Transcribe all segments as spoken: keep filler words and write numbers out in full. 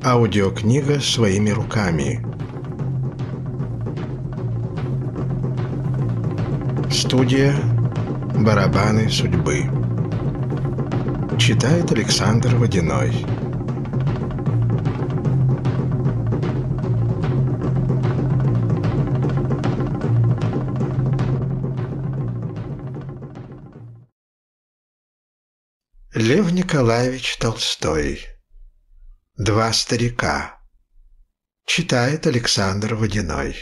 Аудиокнига «Своими руками». Студия «Барабаны судьбы». Читает Александр Водяной. Лев Николаевич Толстой. Два старика. Читает Александр Водяной.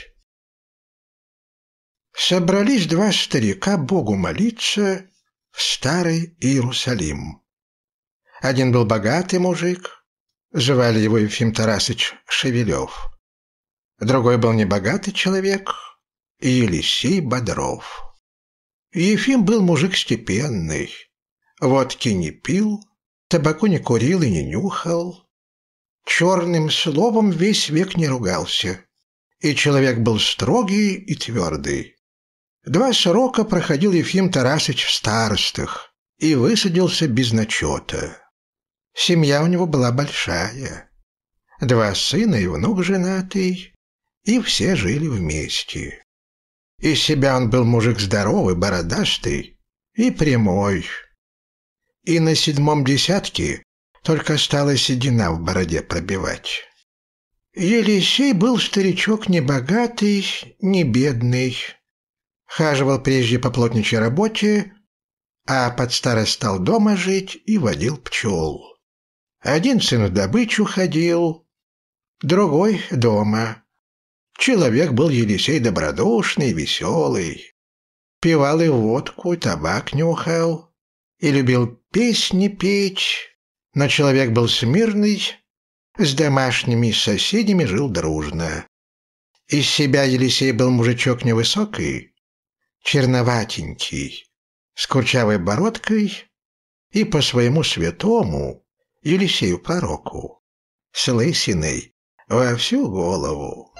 Собрались два старика Богу молиться в старый Иерусалим. Один был богатый мужик, звали его Ефим Тарасыч Шевелев. Другой был небогатый человек, Елисей Бодров. Ефим был мужик степенный, водки не пил, табаку не курил и не нюхал, черным словом весь век не ругался, и человек был строгий и твердый. Два срока проходил Ефим Тарасыч в старостах и высадился без начета. Семья у него была большая, два сына и внук женатый, и все жили вместе. Из себя он был мужик здоровый, бородастый и прямой. И на седьмом десятке только стала седина в бороде пробивать. Елисей был старичок не богатый, не бедный. Хаживал прежде по плотничьей работе, а под старость стал дома жить и водил пчел. Один сын в добычу ходил, другой дома. Человек был Елисей добродушный, веселый. Пивал и водку, и табак нюхал, и любил песни петь. Но человек был смирный, с домашними соседями жил дружно. Из себя Елисей был мужичок невысокий, черноватенький, с курчавой бородкой и по своему святому Елисею пророку, с лысиной во всю голову.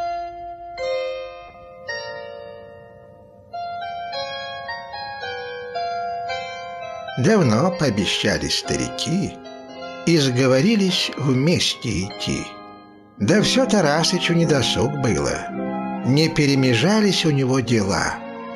Давно пообещали старики и сговорились вместе идти. Да все Тарасычу недосуг было, не перемежались у него дела.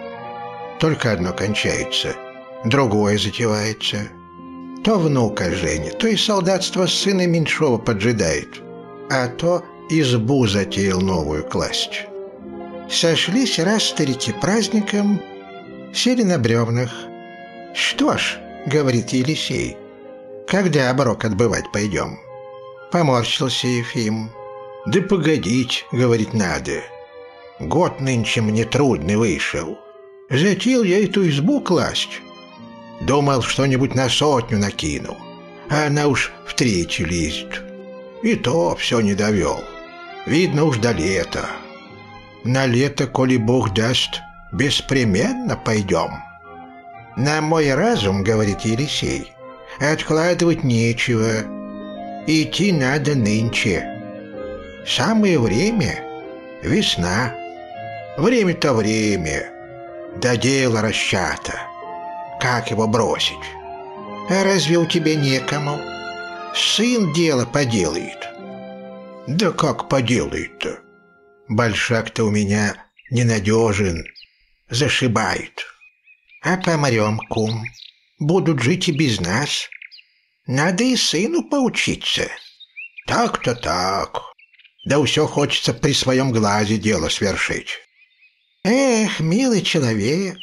Только одно кончается, другое затевается. То внука женит, то и солдатство сына меньшого поджидает, а то избу затеял новую класть. Сошлись раз старики праздником, сели на бревнах. «Что ж, — говорит Елисей, — когда оброк отбывать пойдем?» Поморщился Ефим. «Да погодить, — говорит, — надо. Год нынче мне трудный вышел. Затеял я эту избу класть. Думал, что-нибудь на сотню накину, а она уж в третью лезет. И то все не довел. Видно уж до лета. На лето, коли Бог даст, беспременно пойдем». «На мой разум, — говорит Елисей, — откладывать нечего. Идти надо нынче. Самое время — весна. Время-то время, да дело расчата. Как его бросить? А разве у тебя некому? Сын дело поделает». «Да как поделает-то? Большак-то у меня ненадежен, зашибает». «А помрем, кум, будут жить и без нас. Надо и сыну поучиться». «Так-то так. Да все хочется при своем глазе дело свершить». «Эх, милый человек,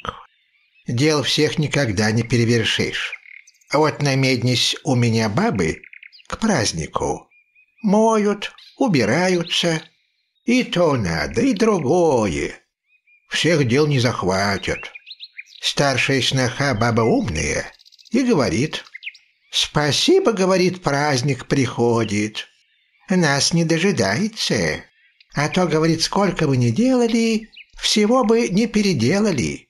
дел всех никогда не перевершишь. Вот намеднись у меня бабы к празднику. Моют, убираются. И то надо, и другое. Всех дел не захватят». Старшая сноха баба умная и говорит: «Спасибо, — говорит, — праздник приходит. Нас не дожидается. А то, — говорит, — сколько бы ни делали, всего бы не переделали».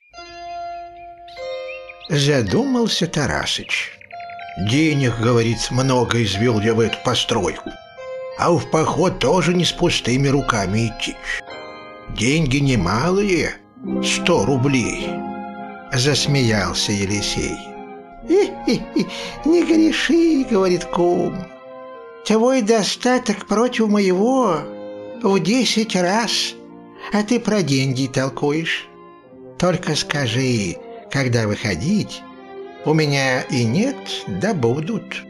Задумался Тарасыч. «Денег, — говорит, — много извел я в эту постройку, а в поход тоже не с пустыми руками идти. Деньги немалые, сто рублей». Засмеялся Елисей. «Не греши, — говорит, — кум. Твой достаток против моего в десять раз, а ты про деньги толкуешь. Только скажи, когда выходить, у меня и нет, да будут».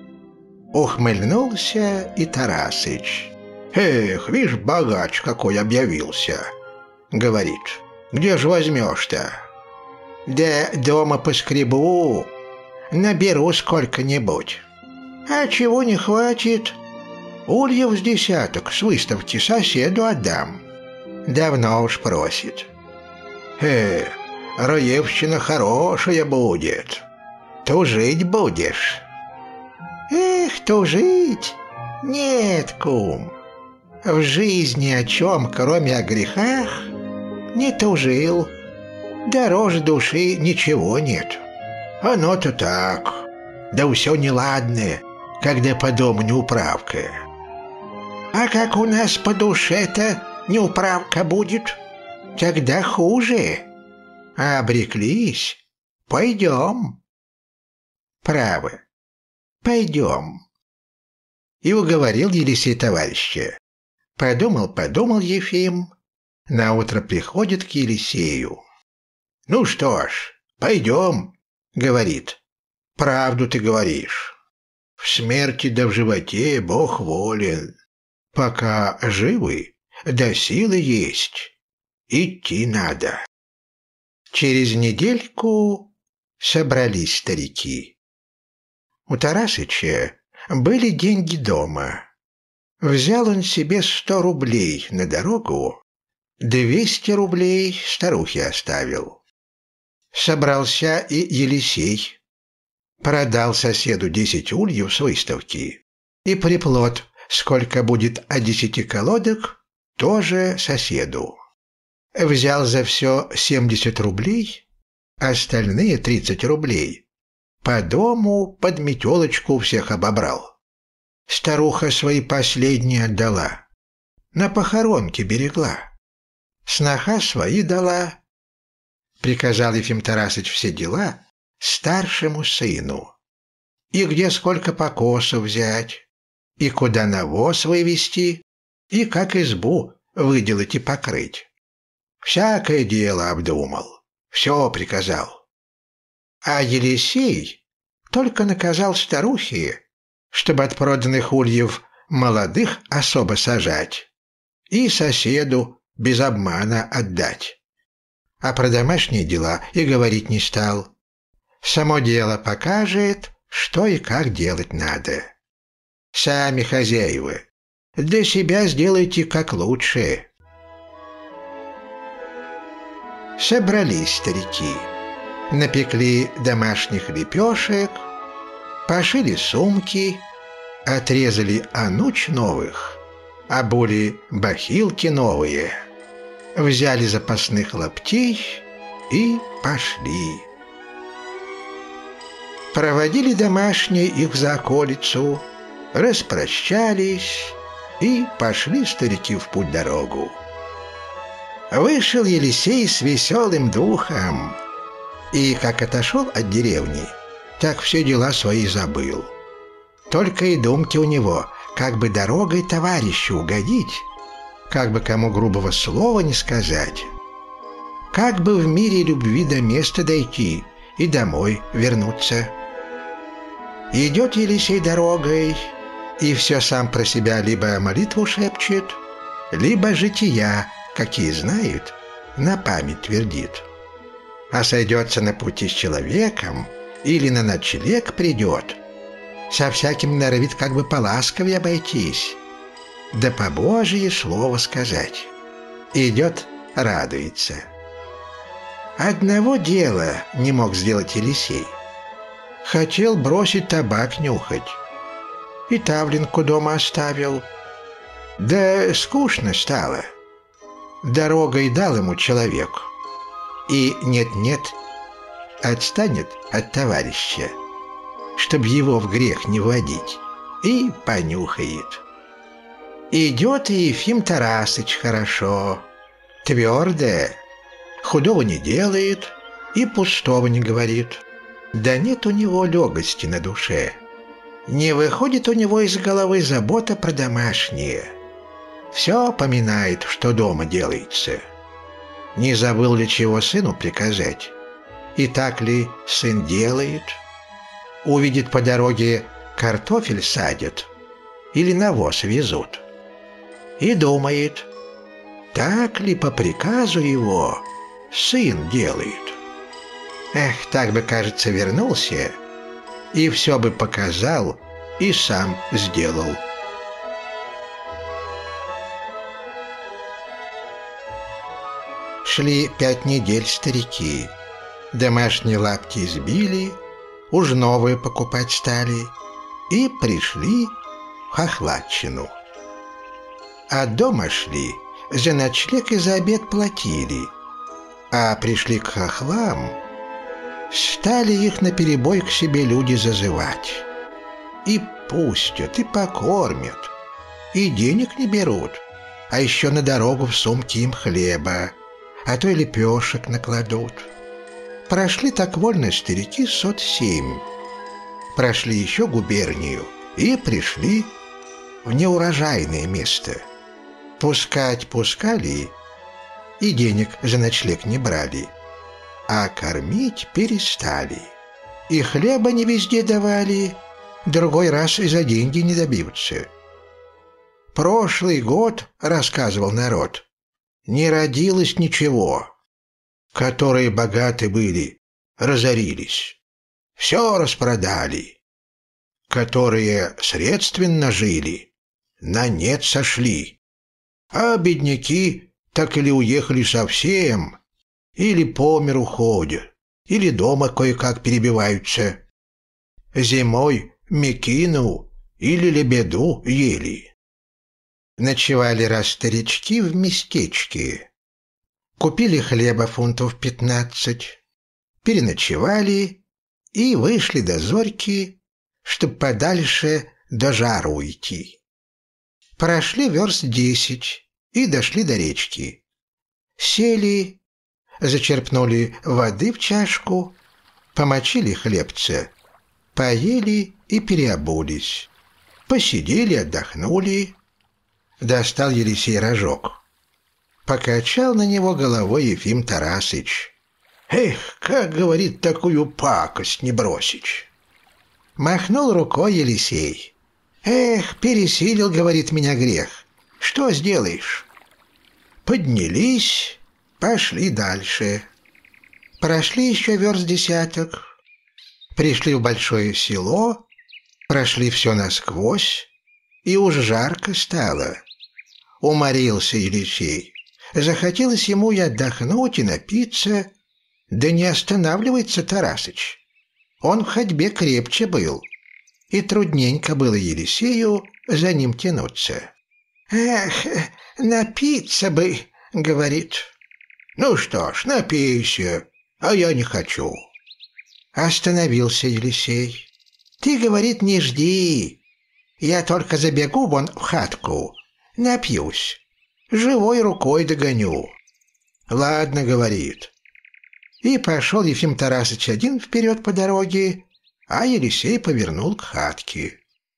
Ухмыльнулся и Тарасыч. «Эх, вишь, богач какой объявился!» Говорит. «Где ж возьмешь-то?» «Да дома поскребу, наберу сколько-нибудь». «А чего не хватит? Ульев с десяток с выставки соседу отдам. Давно уж просит». «Э, Раевщина хорошая будет. Тужить будешь». «Эх, тужить? Нет, кум. В жизни о чем, кроме о грехах, не тужил. Дороже души ничего нет». «Оно-то так. Да все неладное, когда по дому неуправка». «А как у нас по душе-то неуправка будет, тогда хуже. А обреклись, пойдем». «Право, пойдем». И уговорил Елисей товарища. Подумал-подумал Ефим, наутро приходит к Елисею. «Ну что ж, пойдем», — говорит. «Правду ты говоришь. В смерти да в животе Бог волен. Пока живы, да силы есть, идти надо». Через недельку собрались старики. У Тарасыча были деньги дома. Взял он себе сто рублей на дорогу, двести рублей старухе оставил. Собрался и Елисей. Продал соседу десять ульев с выставки. И приплод, сколько будет от десяти колодок, тоже соседу. Взял за все семьдесят рублей, остальные тридцать рублей по дому под метелочку всех обобрал. Старуха свои последние отдала, на похоронке берегла. Сноха свои дала. Приказал Ефим Тарасыч все дела старшему сыну. И где сколько покосов взять, и куда навоз вывести, и как избу выделать и покрыть. Всякое дело обдумал, все приказал. А Елисей только наказал старухе, чтобы от проданных ульев молодых особо сажать и соседу без обмана отдать. А про домашние дела и говорить не стал. Само дело покажет, что и как делать надо. Сами хозяева, для себя сделайте как лучше. Собрались старики, напекли домашних лепешек, пошили сумки, отрезали ануч новых, обули бахилки новые, взяли запасных лаптей и пошли. Проводили домашние их за околицу, распрощались и пошли старики в путь-дорогу. Вышел Елисей с веселым духом, и как отошел от деревни, так все дела свои забыл. Только и думки у него, как бы дорогой товарищу угодить, как бы кому грубого слова не сказать, как бы в мире любви до места дойти и домой вернуться. Идет Елисей дорогой, и все сам про себя либо молитву шепчет, либо жития, какие знает, на память твердит. А сойдется на пути с человеком или на ночлег придет, со всяким норовит как бы поласковее обойтись, да по Божие слово сказать. Идет, радуется. Одного дела не мог сделать Елисей. Хотел бросить табак нюхать, и тавлинку дома оставил. Да скучно стало. Дорогой дал ему человек, и нет-нет, отстанет от товарища, чтоб его в грех не вводить, и понюхает. Идет и Ефим Тарасыч хорошо, твердое, худого не делает и пустого не говорит. Да нет у него легости на душе. Не выходит у него из головы забота про домашнее. Все поминает, что дома делается. Не забыл ли чего сыну приказать? И так ли сын делает? Увидит по дороге, картофель садят или навоз везут. И думает, так ли по приказу его сын делает. Эх, так бы, кажется, вернулся, и все бы показал, и сам сделал. Шли пять недель старики. Домашние лапти избили, уж новые покупать стали, и пришли в Хохлатчину. А дома шли, за ночлег и за обед платили, а пришли к хохлам, стали их наперебой к себе люди зазывать. И пустят, и покормят, и денег не берут, а еще на дорогу в сумки им хлеба, а то и лепешек накладут. Прошли так вольно старики сот семь. Прошли еще губернию и пришли в неурожайное место. Пускать пускали, и денег за ночлег не брали, а кормить перестали. И хлеба не везде давали, другой раз и за деньги не добьются. Прошлый год, рассказывал народ, не родилось ничего. Которые богаты были, разорились, все распродали. Которые средственно жили, на нет сошли. А бедняки так или уехали совсем, или по миру ходят, или дома кое-как перебиваются. Зимой мекину или лебеду ели. Ночевали раз старички в местечке. Купили хлеба фунтов пятнадцать, переночевали и вышли до зорьки, чтоб подальше до жару уйти. Прошли верст десять и дошли до речки. Сели, зачерпнули воды в чашку, помочили хлебца, поели и переобулись. Посидели, отдохнули. Достал Елисей рожок. Покачал на него головой Ефим Тарасыч. «Эх, как, говорит, такую пакость не бросить!» Махнул рукой Елисей. «Эх, пересилил, говорит, меня грех. Что сделаешь?» Поднялись, пошли дальше. Прошли еще верст десяток. Пришли в большое село, прошли все насквозь, и уж жарко стало. Уморился Елисей. Захотелось ему и отдохнуть, и напиться, да не останавливается Тарасыч. Он в ходьбе крепче был, и трудненько было Елисею за ним тянуться. «Эх, напиться бы», — говорит. «Ну что ж, напейся, а я не хочу». Остановился Елисей. «Ты, — говорит, — не жди, я только забегу вон в хатку, напьюсь. Живой рукой догоню». «Ладно, — говорит». И пошел Ефим Тарасыч один вперед по дороге, а Елисей повернул к хатке.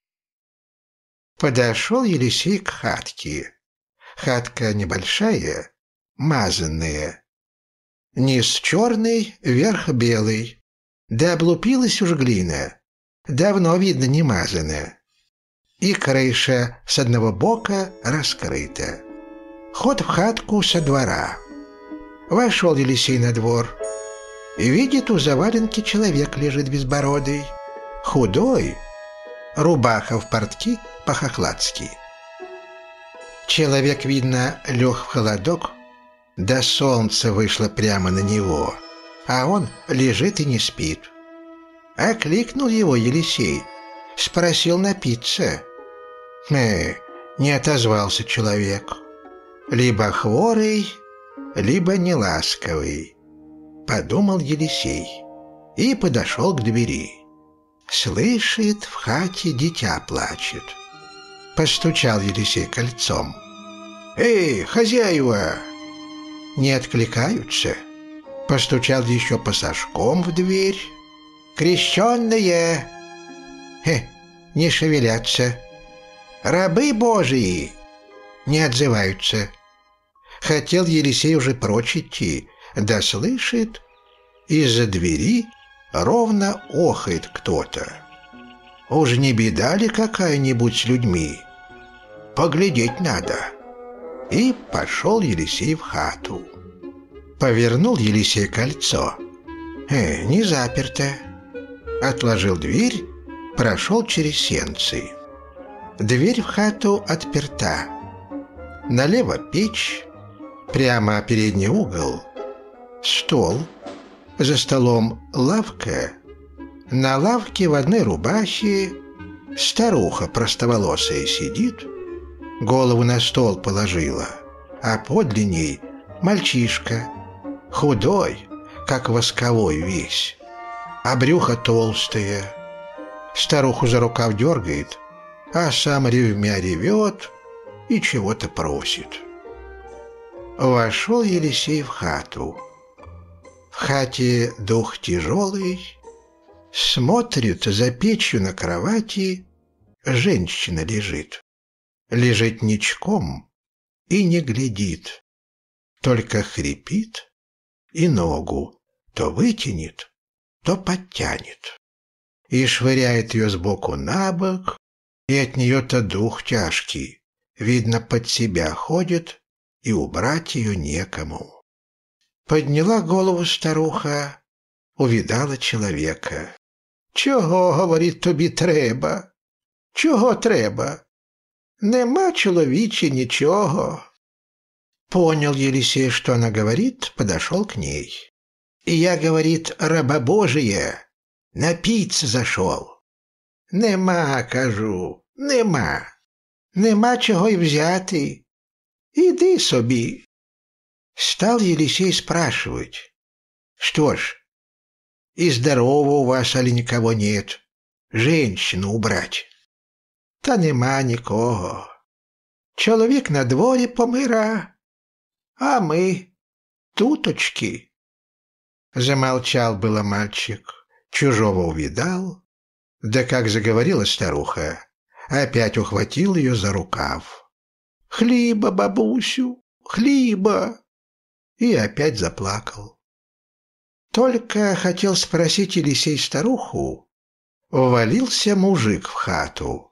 Подошел Елисей к хатке. Хатка небольшая, мазанная. Низ черный, верх белый. Да облупилась уж глина, давно, видно, не мазана. И крыша с одного бока раскрыта. Ход в хатку со двора. Вошел Елисей на двор. И видит, у заваленки человек лежит безбородый, худой, рубаха в портки по-хохладски. Человек, видно, лег в холодок, да солнце вышло прямо на него, а он лежит и не спит. Окликнул его Елисей, спросил напиться. Э, не отозвался человек. Либо хворый, либо неласковый, подумал Елисей и подошел к двери. Слышит, в хате дитя плачет. Постучал Елисей кольцом. «Эй, хозяева!» Не откликаются. Постучал еще посошком в дверь. «Крещенные!» «Хе, не шевелятся. Рабы Божии не отзываются. Хотел Елисей уже прочь идти, да слышит, из-за двери ровно охает кто-то. Уж не беда ли какая-нибудь с людьми? Поглядеть надо. И пошел Елисей в хату. Повернул Елисей кольцо. Э, не заперто. Отложил дверь, прошел через сенцы. Дверь в хату отперта. Налево печь, прямо передний угол, стол, за столом лавка, на лавке в одной рубахе старуха простоволосая сидит, голову на стол положила, а подле ней мальчишка, худой, как восковой весь, а брюхо толстое. Старуху за рукав дергает, а сам ревмя ревет и чего-то просит. Вошел Елисей в хату. В хате дух тяжелый, смотрит за печью на кровати, женщина лежит. Лежит ничком и не глядит, только хрипит и ногу то вытянет, то подтянет. И швыряет ее сбоку на бок, и от нее-то дух тяжкий, видно, под себя ходит, и убрать ее некому. Подняла голову старуха, увидала человека. «Чого, — говорить, — тобі треба? Чого треба? Нема, чоловіче, ничего». Понял Елисей, что она говорит, подошел к ней. «И я, — говорит, — раба Божия, напиться зашел». «Нема, — кажу, — нема. Нема чого й взяти. Иди собі». Стал Елисей спрашивать: «Что ж, и здорово у вас, али никого нет? Женщину убрать?» «Та нема нікого. Чоловік на дворі помира, а мы туточки». Замолчал было мальчик, чужого увидал, да как заговорила старуха, опять ухватил ее за рукав. «Хлиба, бабусю, хлиба!» И опять заплакал. Только хотел спросить Елисей старуху, ввалился мужик в хату.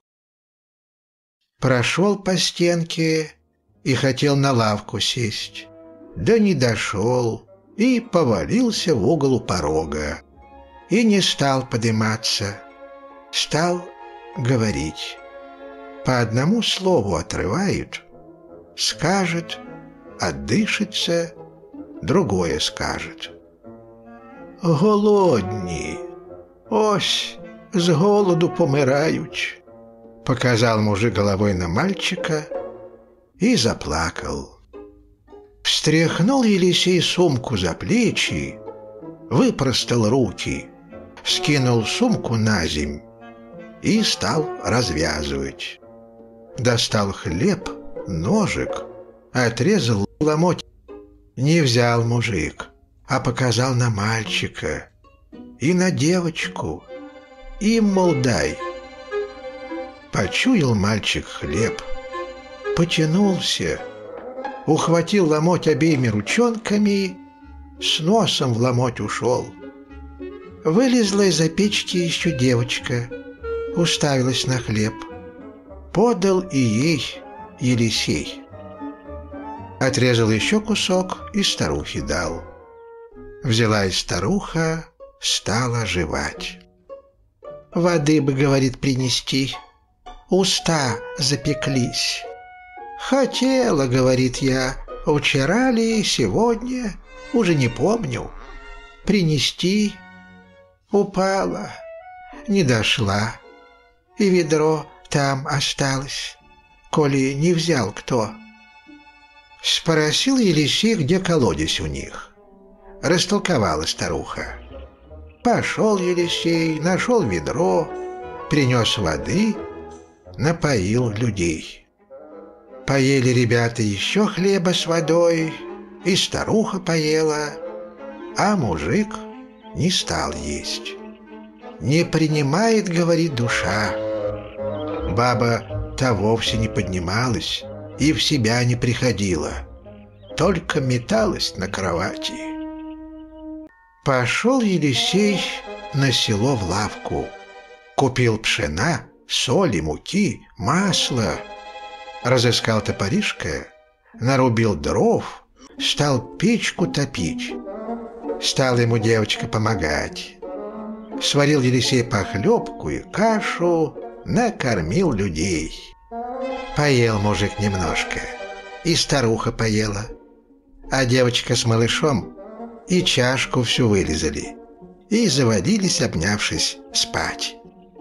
Прошел по стенке и хотел на лавку сесть, да не дошел и повалился в угол у порога. И не стал подниматься, стал говорить. По одному слову отрывают, скажет, отдышится, другое скажет. «Голодні, ось з голоду помирають», — показал мужик головой на мальчика и заплакал. Встряхнул Елисей сумку за плечи, выпростал руки, скинул сумку на земь и стал развязывать. Достал хлеб, ножик, отрезал ломоть. Не взял мужик, а показал на мальчика и на девочку. Им, мол, дай. Почуял мальчик хлеб, потянулся, ухватил ломоть обеими ручонками, с носом в ломоть ушел. Вылезла из-за печки еще девочка, уставилась на хлеб. Подал и ей Елисей. Отрезал еще кусок и старухе дал. Взяла и старуха, стала жевать. «Воды бы, — говорит, — принести, уста запеклись. Хотела, — говорит, — я вчера ли, сегодня, уже не помню, принести. Упала, не дошла, и ведро там осталось, коли не взял кто». Спросил Елисей, где колодец у них. Растолковала старуха. Пошел Елисей, нашел ведро, принес воды, напоил людей. Поели ребята еще хлеба с водой, и старуха поела, а мужик не стал есть. «Не принимает, — говорит, — душа, Баба-то вовсе не поднималась и в себя не приходила, только металась на кровати. Пошел Елисей на село в лавку, купил пшена, соли, муки, масла, разыскал топоришко, нарубил дров, стал печку топить. Стала ему девочка помогать. Сварил Елисей похлебку и кашу, накормил людей. Поел мужик немножко, и старуха поела, а девочка с малышом и чашку всю вылизали, и завалились, обнявшись, спать.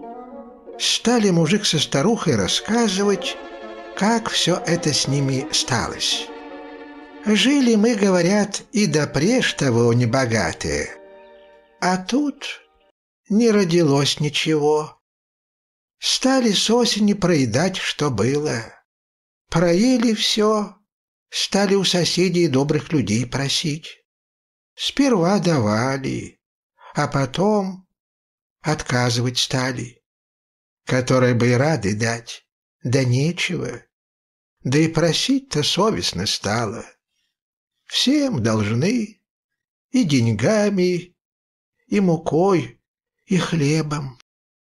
Стали мужик со старухой рассказывать, как все это с ними сталось. Жили мы, говорят, и допреж того небогатые, а тут не родилось ничего. Стали с осени проедать, что было. Проели все, стали у соседей и добрых людей просить. Сперва давали, а потом отказывать стали. Которые бы и рады дать, да нечего. Да и просить-то совестно стало. Всем должны и деньгами, и мукой, и хлебом.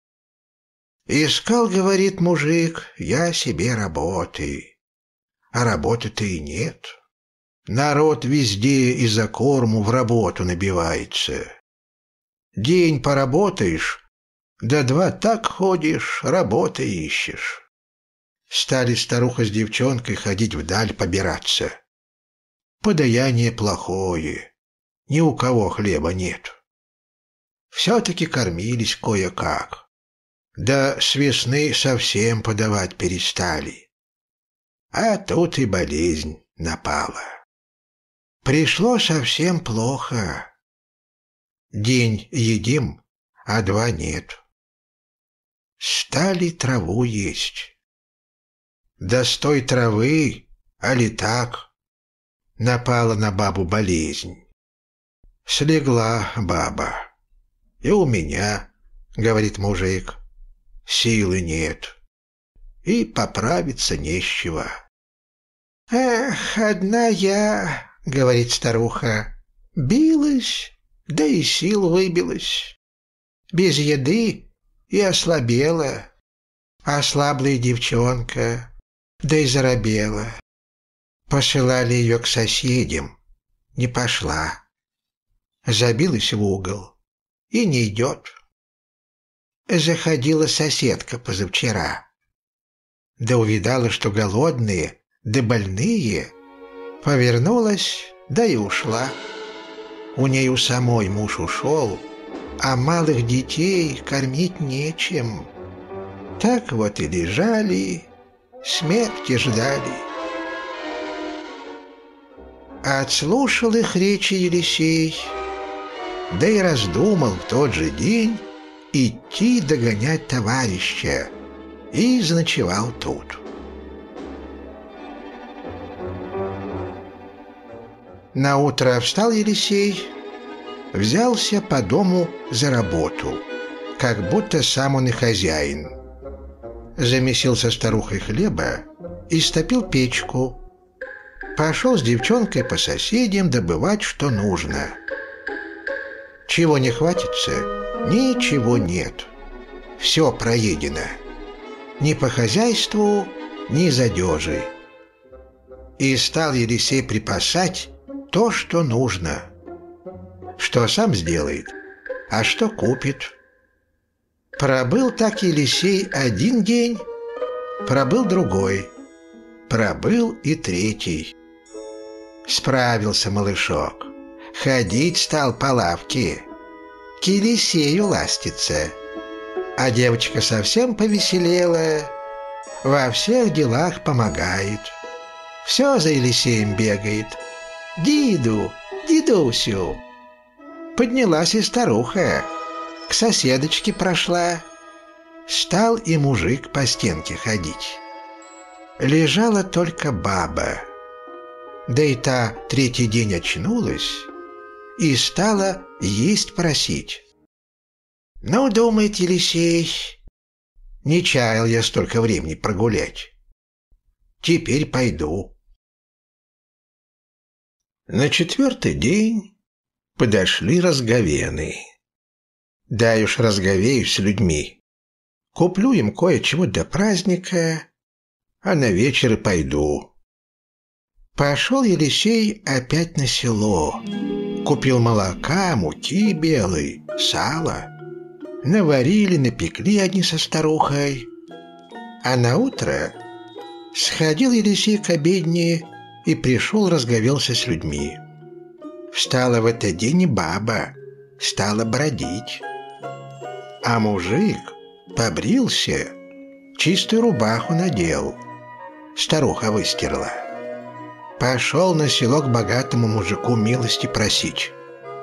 Искал, говорит мужик, я себе работы, а работы-то и нет. Народ везде из-за корму в работу набивается. День поработаешь, да два так ходишь, работы ищешь. Стали старуха с девчонкой ходить вдаль побираться. Подаяние плохое, ни у кого хлеба нет. Все-таки кормились кое-как. Да с весны совсем подавать перестали. А тут и болезнь напала. Пришло совсем плохо. День едим, а два нет. Стали траву есть. Да с той травы, али так, напала на бабу болезнь. Слегла баба. И у меня, говорит мужик, силы нет. И поправиться не с чего. Эх, одна я, говорит старуха, билась, да и сил выбилась. Без еды и ослабела. Ослабла и девчонка, да и заробела. Посылали ее к соседям, не пошла. Забилась в угол и не идет. Заходила соседка позавчера, да увидала, что голодные, да больные, повернулась, да и ушла. У ней у самой муж ушел, а малых детей кормить нечем. Так вот и лежали, смерти ждали. Отслушал их речи Елисей, да и раздумал в тот же день идти догонять товарища, и заночевал тут. Наутро встал Елисей, взялся по дому за работу, как будто сам он и хозяин. Замесил со старухой хлеба и стопил печку. Пошел с девчонкой по соседям добывать, что нужно. Чего не хватится, ничего нет. Все проедено. Ни по хозяйству, ни за одежей. И стал Елисей припасать то, что нужно. Что сам сделает, а что купит. Пробыл так Елисей один день, пробыл другой, пробыл и третий. Справился малышок, ходить стал по лавке, к Елисею ластиться. А девочка совсем повеселела, во всех делах помогает. Все за Елисеем бегает. «Диду, дидусю!» Поднялась и старуха, к соседочке прошла. Стал и мужик по стенке ходить. Лежала только баба. Да и та третий день очнулась и стала есть просить. Ну, думает Елисей, Не чаял я столько времени прогулять. Теперь пойду. На четвертый день подошли разговены. Дай уж разговеюсь с людьми. Куплю им кое-чего до праздника, а на вечер и пойду. Пошел Елисей опять на село. Купил молока, муки белой, сала. Наварили, напекли одни со старухой. А наутро сходил Елисей к обедне и пришел разговелся с людьми. Встала в этот день и баба, стала бродить. А мужик побрился, чистую рубаху надел, старуха выстирала. Пошел на село к богатому мужику милости просить.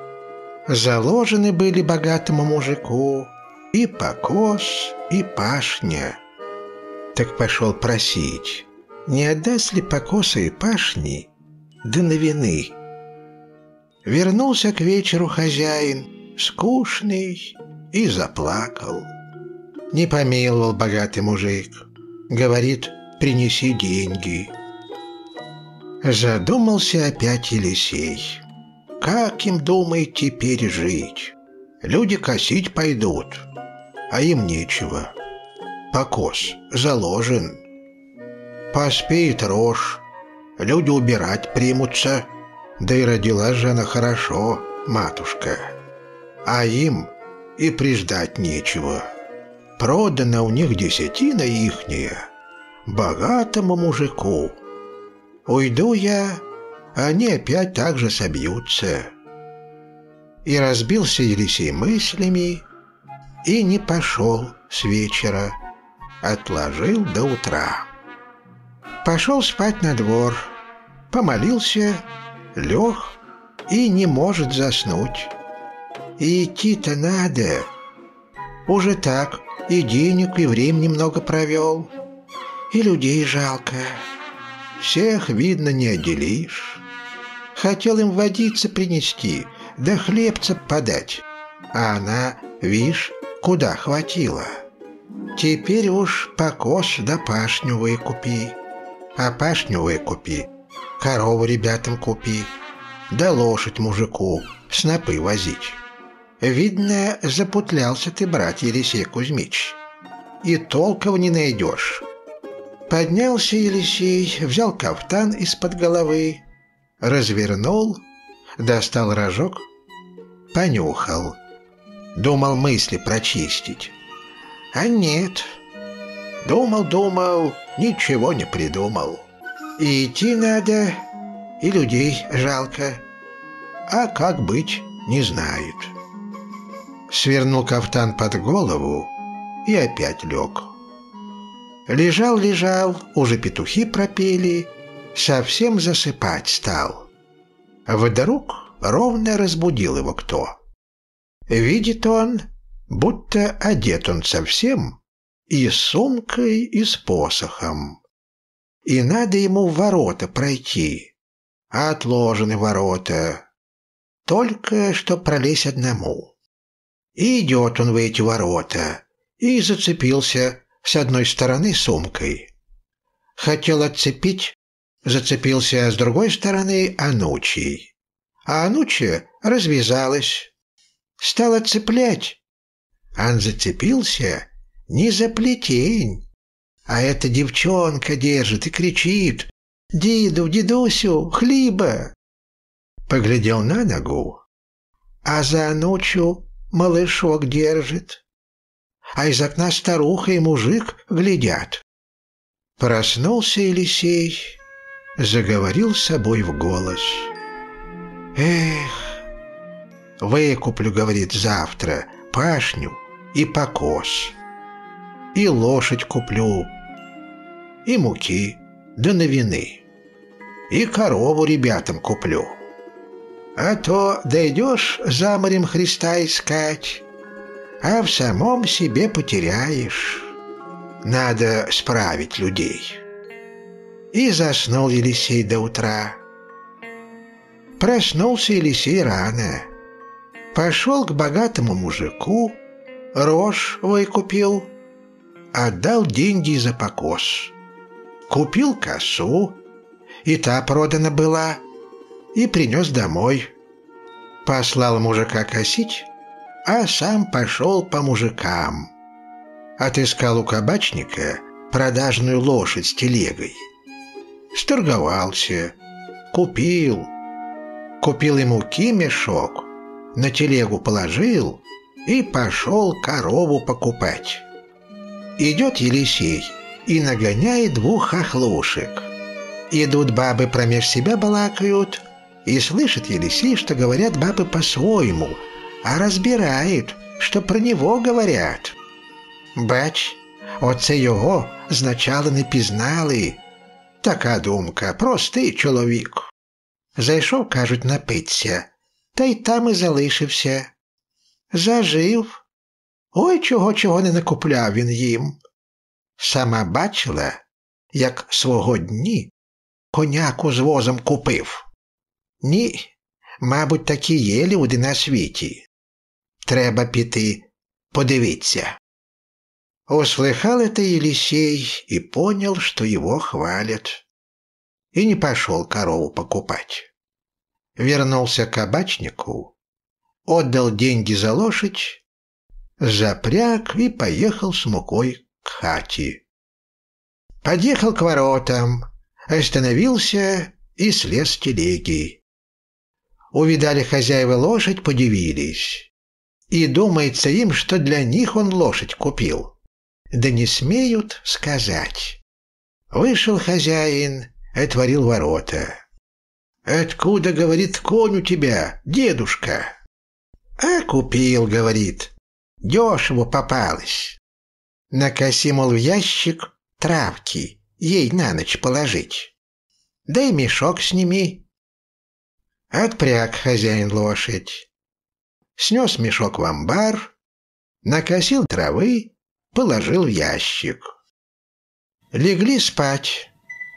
Заложены были богатому мужику и покос, и пашня. Так пошел просить, не отдаст ли покоса и пашни, да на вины. Вернулся к вечеру хозяин, скучный, и заплакал. Не помиловал богатый мужик, говорит, принеси деньги. Задумался опять Елисей. Как им, думает, теперь жить? Люди косить пойдут, а им нечего. Покос заложен. Поспеет рожь, люди убирать примутся. Да и родила же она хорошо, матушка. А им и приждать нечего. Продана у них десятина ихняя богатому мужику. Уйду я, они опять так же собьются. И разбился Елисей мыслями и не пошел с вечера, отложил до утра. Пошел спать на двор, помолился, лег и не может заснуть. И идти-то надо. Уже так и денег, и времени много провел, и людей жалко. Всех, видно, не отделишь. Хотел им водицы принести, да хлебца подать, а она, вишь, куда хватила. Теперь уж покос да пашню выкупи, а пашню выкупи, корову ребятам купи, да лошадь мужику снопы возить. Видно, запутлялся ты, брат Елисей Кузьмич, и толков не найдешь. Поднялся Елисей, взял кафтан из-под головы, развернул, достал рожок, понюхал. Думал мысли прочистить. А нет. Думал-думал, ничего не придумал. И идти надо, и людей жалко. А как быть, не знает. Свернул кафтан под голову и опять лег. Лежал-лежал, уже петухи пропели, совсем засыпать стал. Вдруг ровно разбудил его кто. Видит он, будто одет он совсем, и с сумкой, и с посохом. И надо ему в ворота пройти, а отложены ворота, только что пролезть одному. И идет он в эти ворота, и зацепился с одной стороны сумкой. Хотел отцепить, зацепился с другой стороны анучей. А ануча развязалась. Стал отцеплять. Он зацепился не за плетень, а эта девчонка держит и кричит: «Диду, дедусю, хлеба!» Поглядел на ногу, а за анучу малышок держит. А из окна старуха и мужик глядят. Проснулся Елисей, заговорил с собой в голос. «Эх, выкуплю, — говорит, — завтра пашню и покос, и лошадь куплю, и муки, да новины, и корову ребятам куплю. А то дойдешь за морем Христа искать, а в самом себе потеряешь. Надо справить людей». И заснул Елисей до утра. Проснулся Елисей рано. Пошел к богатому мужику, рожь выкупил, отдал деньги за покос. Купил косу, и та продана была, и принес домой. Послал мужика косить, а сам пошел по мужикам. Отыскал у кабачника продажную лошадь с телегой. Сторговался, купил. Купил и муки мешок, на телегу положил и пошел корову покупать. Идет Елисей и нагоняет двух хохлушек. Идут бабы промеж себя балакают, и слышит Елисей, что говорят бабы по-своему, а разбирает, что про него говорят. Бач, оце його значало не пізнали. Така думка, простий чоловік. Зайшов, кажуть, напиться, та й там і залишився. Зажив. Ой, чого-чого не накупляв він їм. Сама бачила, як свого дні коняку з возом купив. Ні, мабуть, такі є люди на світі. Треба піти, подивіться. Услыхал это Елисей и понял, что его хвалят. И не пошел корову покупать. Вернулся к кабачнику, отдал деньги за лошадь, запряг и поехал с мукой к хате. Подъехал к воротам, остановился и слез с телеги. Увидали хозяева лошадь, подивились. И думается им, что для них он лошадь купил. Да не смеют сказать. Вышел хозяин, отворил ворота. «Откуда, — говорит, — конь у тебя, дедушка?» «А купил, — говорит, — дешево попалось. Накоси, мол, в ящик травки, ей на ночь положить. Да и мешок сними». Отпряг хозяин лошадь. Снес мешок в амбар, накосил травы, положил в ящик. Легли спать.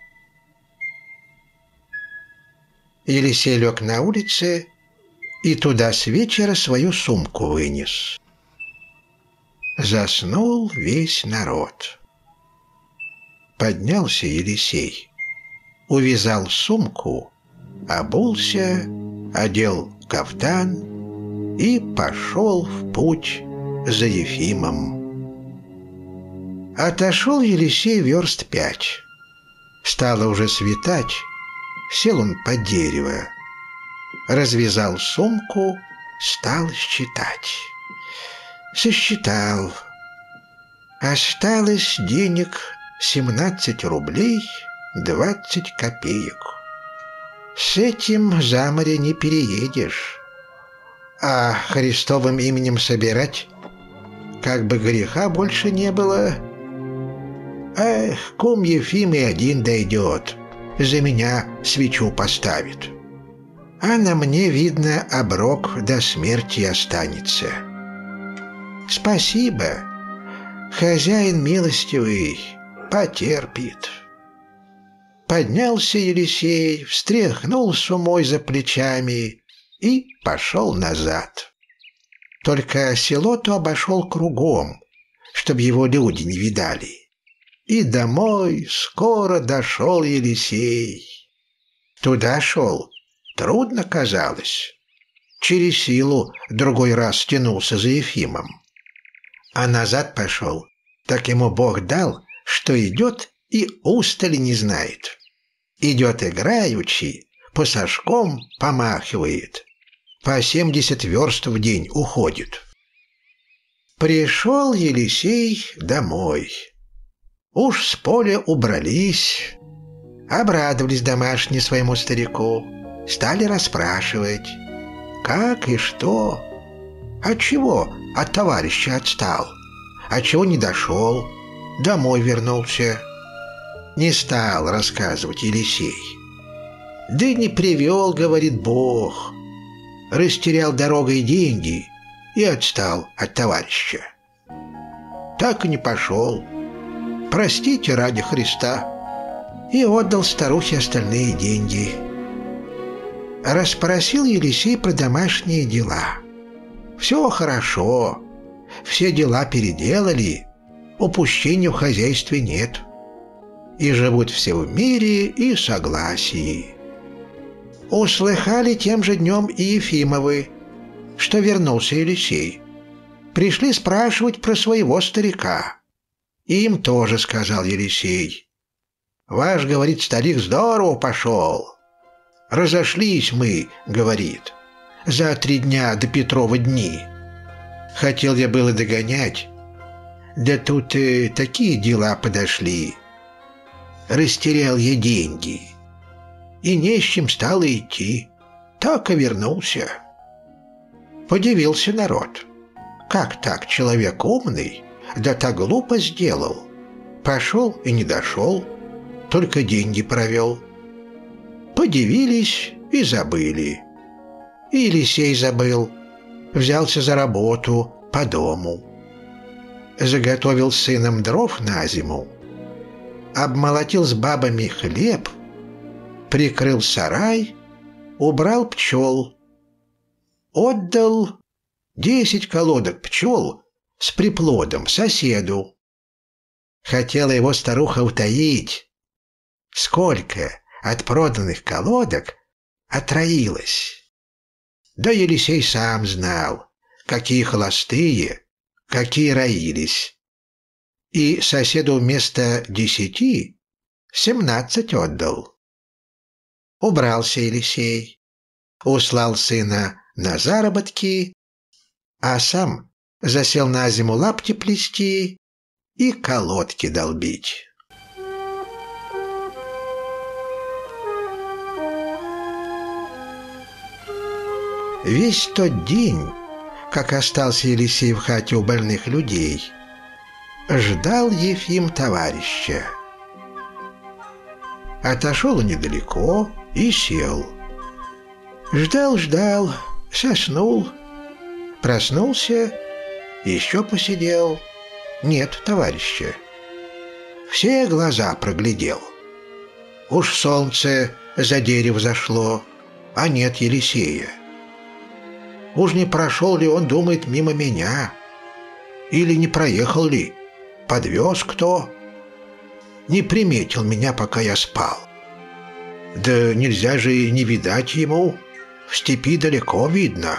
Елисей лег на улице и туда с вечера свою сумку вынес. Заснул весь народ. Поднялся Елисей, увязал сумку, обулся, одел кафтан и пошел в путь за Ефимом. Отошел Елисей верст пять. Стало уже светать, сел он под дерево, развязал сумку, стал считать. Сосчитал. Осталось денег семнадцать рублей двадцать копеек. С этим за море не переедешь. А Христовым именем собирать, как бы греха больше не было. Эх, кум Ефим и один дойдет, за меня свечу поставит. А на мне, видно, оброк до смерти останется. Спасибо, хозяин милостивый, потерпит. Поднялся Елисей, встряхнул сумой за плечами и пошел назад. Только село-то обошел кругом, чтобы его люди не видали. И домой скоро дошел Елисей. Туда шел, трудно казалось. Через силу другой раз тянулся за Ефимом. А назад пошел, так ему Бог дал, что идет и устали не знает. Идет играючи, по сажком помахивает, по семьдесят верст в день уходит. Пришел Елисей домой. Уж с поля убрались, обрадовались домашние своему старику, стали расспрашивать, как и что, отчего от товарища отстал, отчего не дошел, домой вернулся. Не стал рассказывать Елисей. Да не привел, говорит, Бог, растерял дорогой деньги и отстал от товарища. Так и не пошел. Простите ради Христа. И отдал старухе остальные деньги. Расспросил Елисей про домашние дела. Все хорошо, все дела переделали, упущений в хозяйстве нет. И живут все в мире и согласии. Услыхали тем же днем и Ефимовы, что вернулся Елисей. Пришли спрашивать про своего старика. И им тоже сказал Елисей: «Ваш, — говорит, — старик здорово пошел. Разошлись мы, — говорит, — за три дня до Петрова дни. Хотел я было догонять, да тут э, такие дела подошли. Растерял я деньги, и не с чем стало идти, так и вернулся». Подивился народ. Как так человек умный, да так глупо сделал? Пошел и не дошел, только деньги провел. Подивились и забыли. И Елисей забыл, взялся за работу по дому. Заготовил с сыном дров на зиму, обмолотил с бабами хлеб, прикрыл сарай, убрал пчел. Отдал десять колодок пчел с приплодом соседу. Хотела его старуха утаить, сколько от проданных колодок отроилось. Да Елисей сам знал, какие холостые, какие роились. И соседу вместо десяти семнадцать отдал. Убрался Елисей, услал сына на заработки, а сам засел на зиму лапти плести и колодки долбить. Весь тот день, как остался Елисей в хате у больных людей, ждал Ефим товарища. Отошел он недалеко и сел. Ждал-ждал, соснул, проснулся, еще посидел. Нет товарища. Все глаза проглядел. Уж солнце за дерево зашло, а нет Елисея. Уж не прошел ли он, думает, мимо меня? Или не проехал ли? Подвез кто? Не приметил меня, пока я спал. Да нельзя же не видать ему. В степи далеко видно.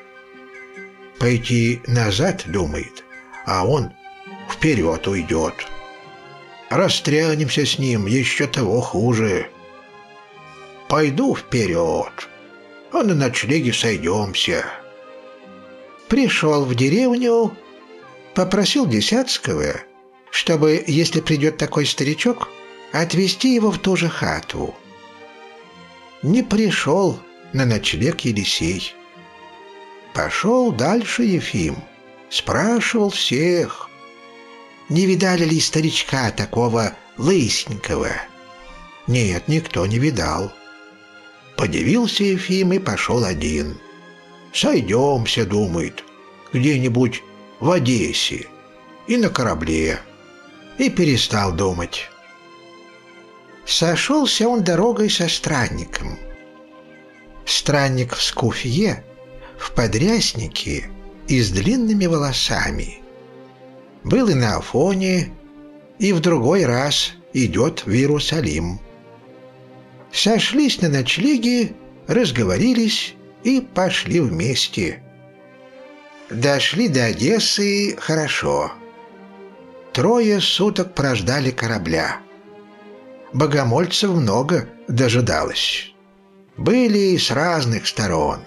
Пойти назад, думает, а он вперед уйдет. Растрянемся с ним, еще того хуже. Пойду вперед, а на ночлеге сойдемся. Пришел в деревню, попросил Десятского, чтобы, если придет такой старичок, отвезти его в ту же хату. Не пришел на ночлег Елисей. Пошел дальше Ефим, спрашивал всех, не видали ли старичка такого лысенького. Нет, никто не видал. Подивился Ефим и пошел один. Сойдемся, думает, где-нибудь в Одессе и на корабле. И перестал думать. Сошелся он дорогой со странником. Странник в скуфье, в подряснике и с длинными волосами. Был и на Афоне, и в другой раз идет в Иерусалим. Сошлись на ночлеге, разговорились и пошли вместе. Дошли до Одессы хорошо. Трое суток прождали корабля. Богомольцев много дожидалось. Были с разных сторон.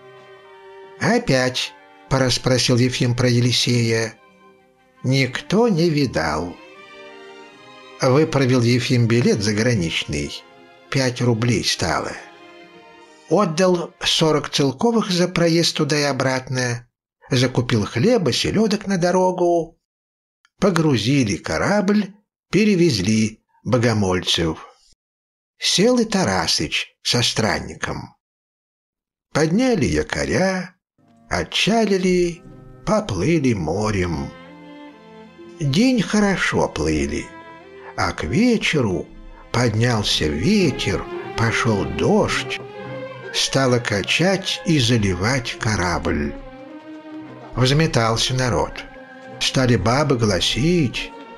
Опять пораспросил Ефим про Елисея. Никто не видал. Выправил Ефим билет заграничный. Пять рублей стало. Отдал сорок целковых за проезд туда и обратно. Закупил хлеба, селедок на дорогу. Погрузили корабль, перевезли богомольцев. Сел и Тарасыч со странником. Подняли якоря, отчалили, поплыли морем. День хорошо плыли, а к вечеру поднялся ветер, пошел дождь, стало качать и заливать корабль. Взметался народ. Стали бабы гласить: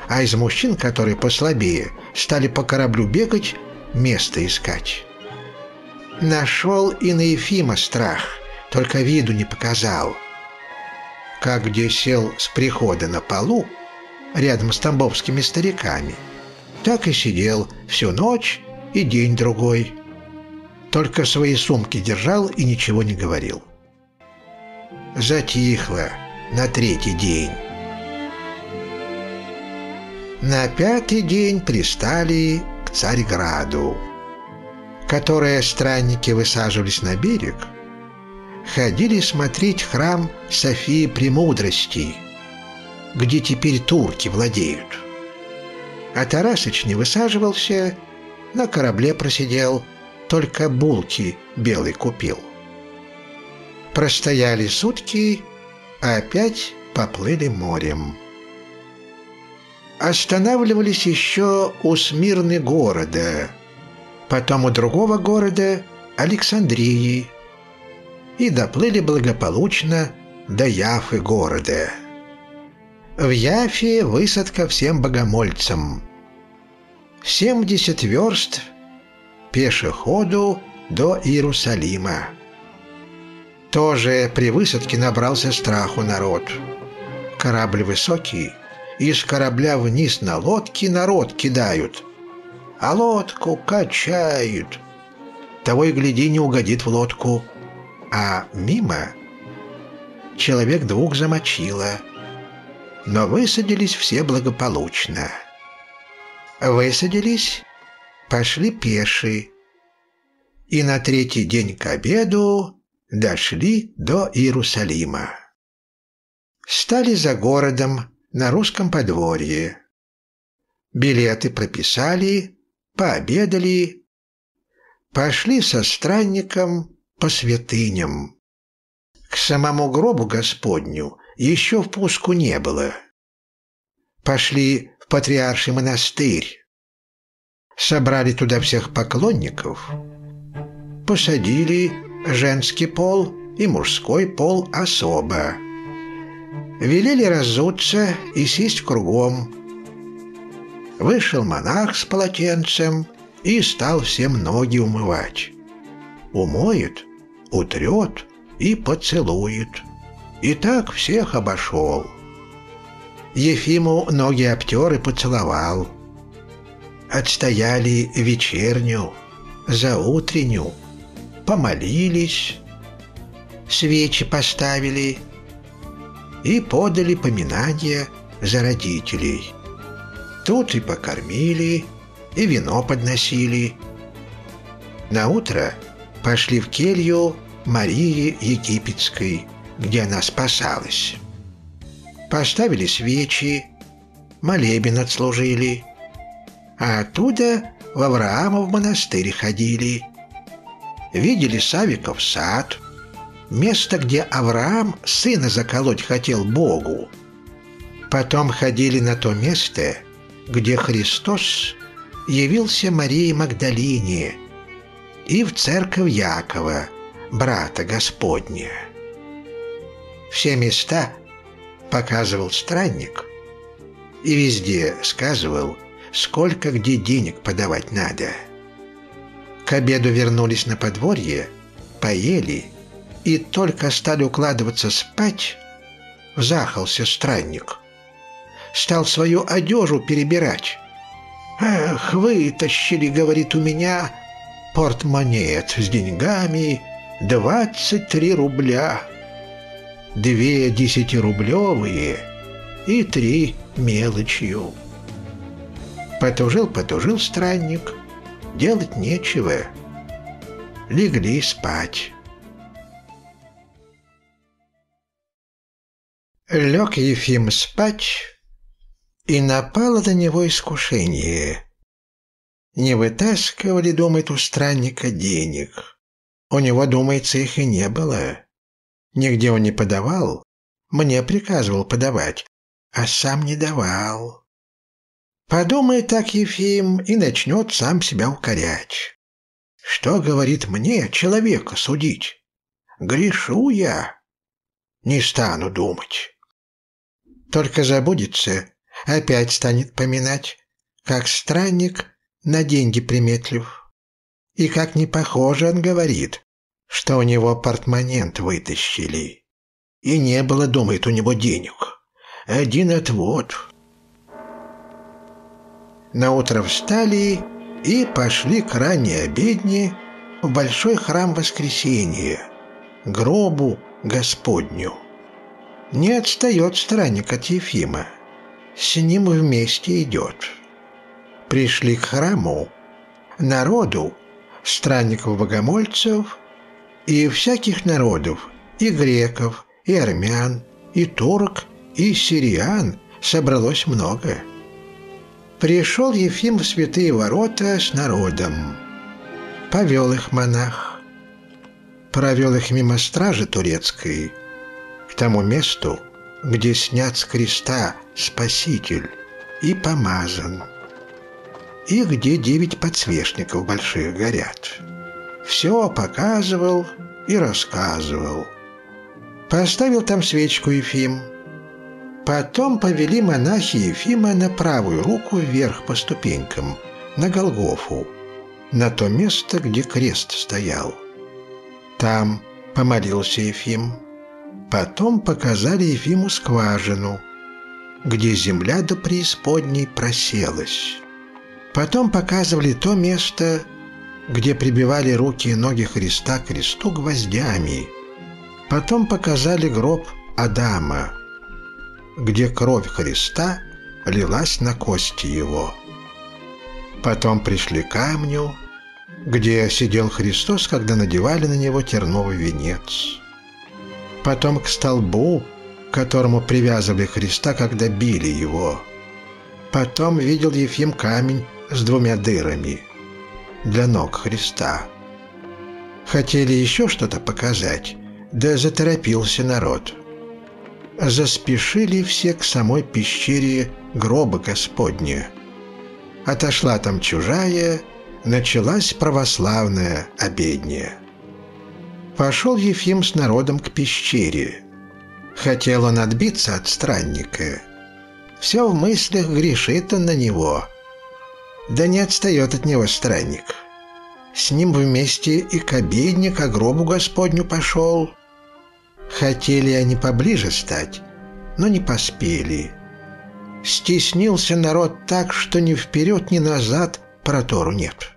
а из мужчин, которые послабее, стали по кораблю бегать, место искать. Нашел и на Ефима страх, только виду не показал. Как где сел с прихода на полу, рядом с тамбовскими стариками, так и сидел всю ночь и день другой. Только свои сумки держал и ничего не говорил. Затихло на третий день. На пятый день пристали к Царьграду, которые странники высаживались на берег, ходили смотреть храм Софии Премудрости, где теперь турки владеют. А Тарасыч не высаживался, на корабле просидел, только булки белый купил. Простояли сутки, а опять поплыли морем. Останавливались еще у Смирны города, потом у другого города Александрии, и доплыли благополучно до Яфы города. В Яфе высадка всем богомольцам. Семьдесят верст пешеходу до Иерусалима. Тоже при высадке набрался страху народ. Корабль высокий, из корабля вниз на лодки народ кидают, а лодку качают. Того и гляди, не угодит в лодку, а мимо человек двух замочило. Но высадились все благополучно. Высадились, пошли пеши, и на третий день к обеду дошли до Иерусалима. Стали за городом на русском подворье. Билеты прописали, пообедали, пошли со странником по святыням. К самому гробу Господню еще впуску не было. Пошли в Патриарший монастырь. Собрали туда всех поклонников, посадили женский пол и мужской пол особо. Велели разуться и сесть кругом. Вышел монах с полотенцем и стал всем ноги умывать. Умоет, утрет и поцелует. И так всех обошел. Ефиму ноги обтер и поцеловал. Отстояли вечерню, заутренню, помолились, свечи поставили и подали поминания за родителей. Тут и покормили, и вино подносили. Наутро пошли в келью Марии Египетской, где она спасалась. Поставили свечи, молебен отслужили, а оттуда в Авраамов монастырь ходили. Видели Савиков сад, место, где Авраам сына заколоть хотел Богу. Потом ходили на то место, где Христос явился Марии Магдалине, и в церковь Якова, брата Господня. Все места показывал странник и везде сказывал, сколько где денег подавать надо. К обеду вернулись на подворье, поели, и только стали укладываться спать, взахался странник. Стал свою одежу перебирать. «Эх, вытащили, — говорит, — у меня портмонет с деньгами двадцать три рубля, две десятирублевые и три мелочью». Потужил-потужил странник, делать нечего. Легли спать. Лег Ефим спать, и напало на него искушение. Не вытаскивали, думает, у странника денег. У него, думается, их и не было. Нигде он не подавал, мне приказывал подавать, а сам не давал. Подумает так Ефим и начнет сам себя укорять. Что, говорит, мне, человека, судить? Грешу я. Не стану думать. Только забудется, опять станет поминать, как странник на деньги приметлив. И как не похоже он говорит, что у него портмонет вытащили. И не было, думает, у него денег. Один отвод. Наутро встали и пошли к ранней обедне в большой храм Воскресения, гробу Господню. Не отстает странник от Ефима, с ним вместе идет. Пришли к храму, народу, странников-богомольцев и всяких народов, и греков, и армян, и турок, и сириян собралось много. Пришел Ефим в святые ворота с народом. Повел их монах. Провел их мимо стражи турецкой к тому месту, где снят с креста Спаситель и помазан, и где девять подсвечников больших горят. Все показывал и рассказывал. Поставил там свечку Ефим. Потом повели монахи Ефима на правую руку вверх по ступенькам, на Голгофу, на то место, где крест стоял. Там помолился Ефим. Потом показали Ефиму скважину, где земля до преисподней проселась. Потом показывали то место, где прибивали руки и ноги Христа к кресту гвоздями. Потом показали гроб Адама, где кровь Христа лилась на кости его. Потом пришли к камню, где сидел Христос, когда надевали на него терновый венец. Потом к столбу, к которому привязывали Христа, когда били его. Потом видел Ефим камень с двумя дырами для ног Христа. Хотели еще что-то показать, да заторопился народ. Заспешили все к самой пещере гроба Господня. Отошла там чужая, началась православная обедня. Пошел Ефим с народом к пещере. Хотел он отбиться от странника. Все в мыслях грешит он на него. Да не отстает от него странник. С ним вместе и к обедне, к гробу Господню пошел. Хотели они поближе стать, но не поспели. Стеснился народ так, что ни вперед, ни назад протору нет.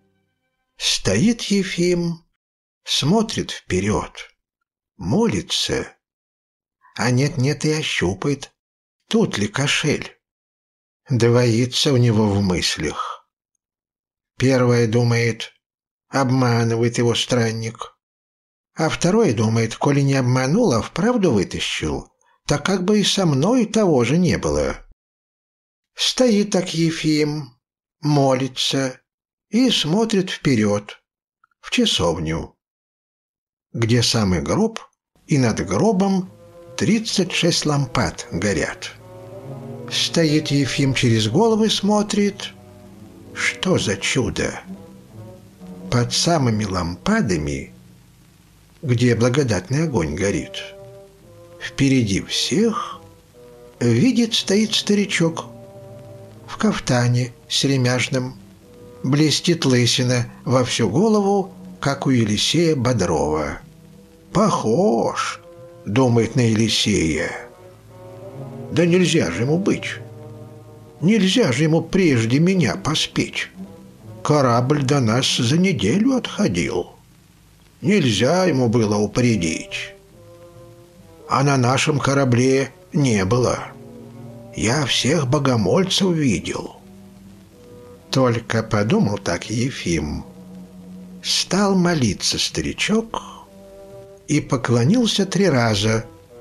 Стоит Ефим, смотрит вперед, молится, а нет-нет и ощупает, тут ли кошель. Двоится у него в мыслях. Первое думает, обманывает его странник. А второе думает, коли не обманул, а вправду вытащил, так как бы и со мной того же не было. Стоит так Ефим, молится и смотрит вперед, в часовню, где самый гроб, и над гробом тридцать шесть лампад горят. Стоит Ефим, через головы смотрит. Что за чудо! Под самыми лампадами, где благодатный огонь горит, впереди всех, видит, стоит старичок в кафтане серемяжном, блестит лысина во всю голову, как у Елисея Бодрова. Похож, думает, на Елисея. Да нельзя же ему быть. Нельзя же ему прежде меня поспеть. Корабль до нас за неделю отходил. Нельзя ему было упредить. А на нашем корабле не было. Я всех богомольцев видел. Только подумал так Ефим. Стал молиться старичок и поклонился три раза.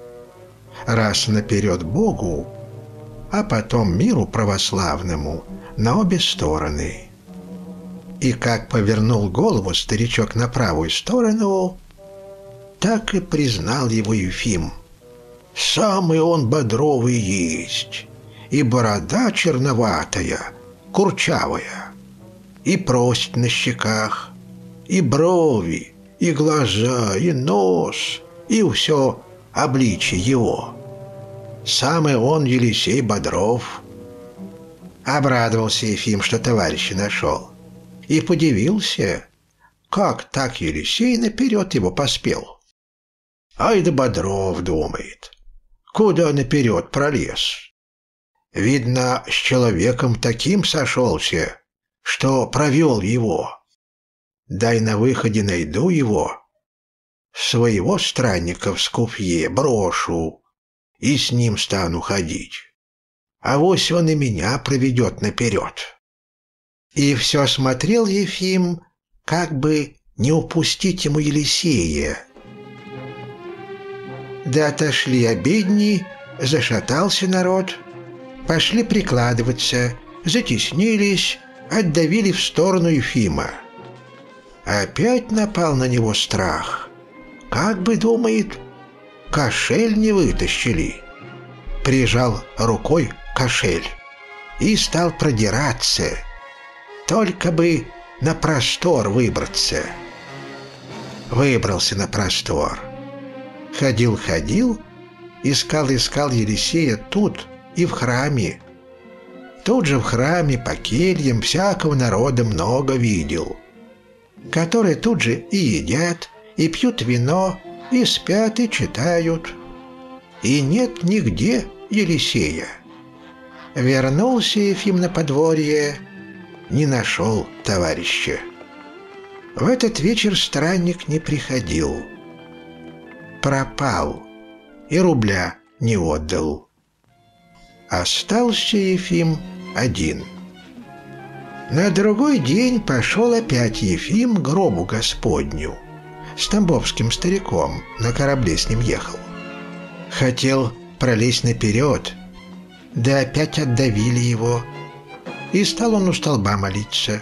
Раз наперед Богу, а потом миру православному на обе стороны. И как повернул голову старичок на правую сторону, так и признал его Ефим. Самый он бодровый есть, и борода черноватая, курчавая, и прость на щеках, и брови, и глаза, и нос, и все обличие его. Самый он Елисей Бодров, Обрадовался Ефим, что товарища нашел, и подивился, как так Елисей наперед его поспел. Ай да Бодров, думает, куда наперед пролез. Видно, с человеком таким сошелся, что провел его. Дай на выходе найду его, своего странника в скуфье брошу и с ним стану ходить. Авось он и меня проведет наперед. И все смотрел Ефим, как бы не упустить ему Елисея. Да отошли обедни, зашатался народ, пошли прикладываться, затеснились, отдавили в сторону Ефима. Опять напал на него страх. Как бы, думает, кошель не вытащили. Прижал рукой кошель и стал продираться, только бы на простор выбраться. Выбрался на простор. Ходил-ходил, искал-искал Елисея тут и в храме. Тут же в храме по кельям всякого народа много видел, которые тут же и едят, и пьют вино, и спят, и читают. И нет нигде Елисея. Вернулся Ефим на подворье, не нашел товарища. В этот вечер странник не приходил. Пропал, и рубля не отдал. Остался Ефим один. На другой день пошел опять Ефим к гробу Господню. С тамбовским стариком на корабле с ним ехал. Хотел пролезть наперед, да опять отдавили его, и стал он у столба молиться.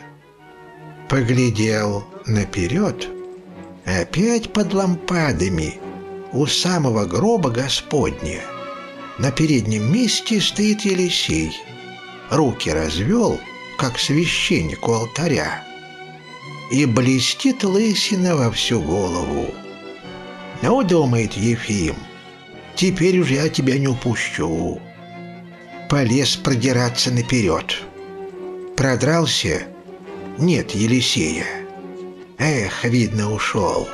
Поглядел наперед, опять под лампадами у самого гроба Господня. На переднем месте стоит Елисей, руки развел, как священник у алтаря, и блестит лысина во всю голову. Ну, думает Ефим, теперь уж я тебя не упущу. Полез продираться наперед. Продрался, нет Елисея. Эх, видно, ушел.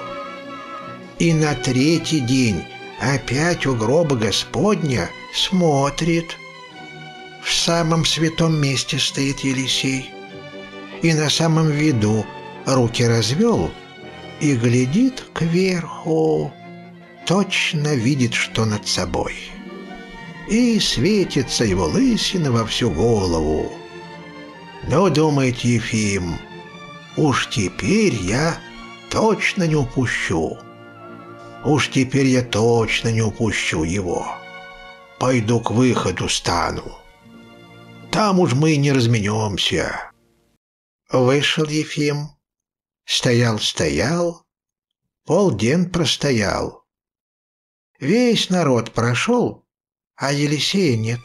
И на третий день опять у гроба Господня смотрит. В самом святом месте стоит Елисей, и на самом виду руки развел и глядит кверху, точно видит, что над собой. И светится его лысина во всю голову. Ну, думает Ефим, уж теперь я точно не упущу. Уж теперь я точно не упущу его. Пойду к выходу стану. Там уж мы не разменемся. Вышел Ефим. Стоял-стоял, полдень простоял. Весь народ прошел, а Елисея нет.